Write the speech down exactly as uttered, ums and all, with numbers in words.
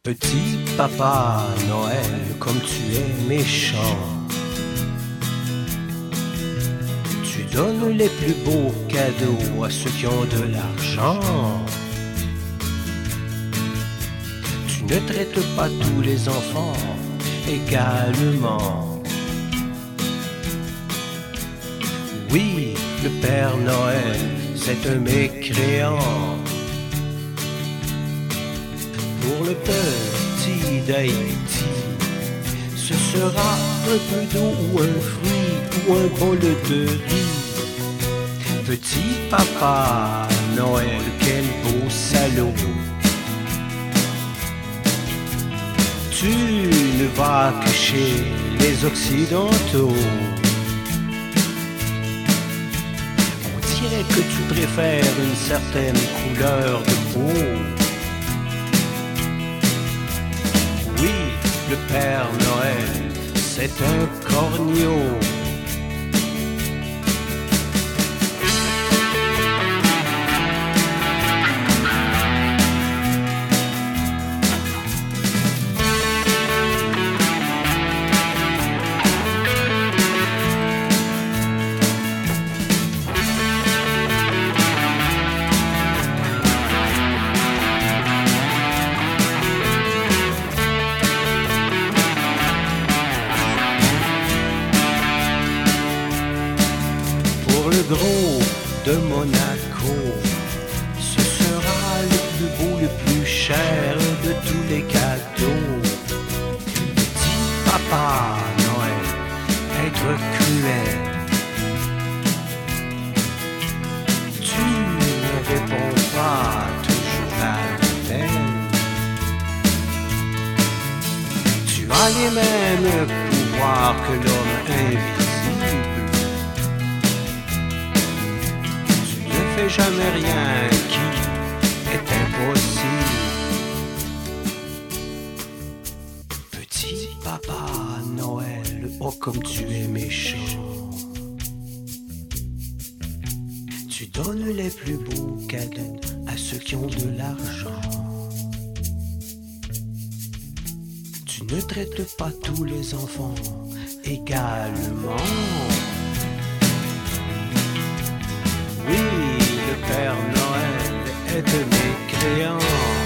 Petit papa Noël, comme tu es méchant, tu donnes les plus beaux cadeaux à ceux qui ont de l'argent. Tu ne traites pas tous les enfants également. Oui, le Père Noël, c'est un mécréant. Pour le petit d'Haïti, ce sera un peu d'eau ou un fruit ou un bol de riz. Petit papa Noël, quel beau salaud. Tu ne vas que chez les Occidentaux. On dirait que tu préfères une certaine couleur de peau. Oui, le Père Noël, c'est un corneau. Le gros de Monaco, ce sera le plus beau, le plus cher de tous les cadeaux. Petit papa Noël, être cruel, tu ne réponds pas toujours à l'appel. Tu as les mêmes pouvoirs que l'homme invisible. Fais jamais rien qui est impossible. Petit papa Noël, oh comme tu es méchant. Tu donnes les plus beaux cadeaux à ceux qui ont de l'argent. Tu ne traites pas tous les enfants également. Oui, le Père Noël est un mécréant.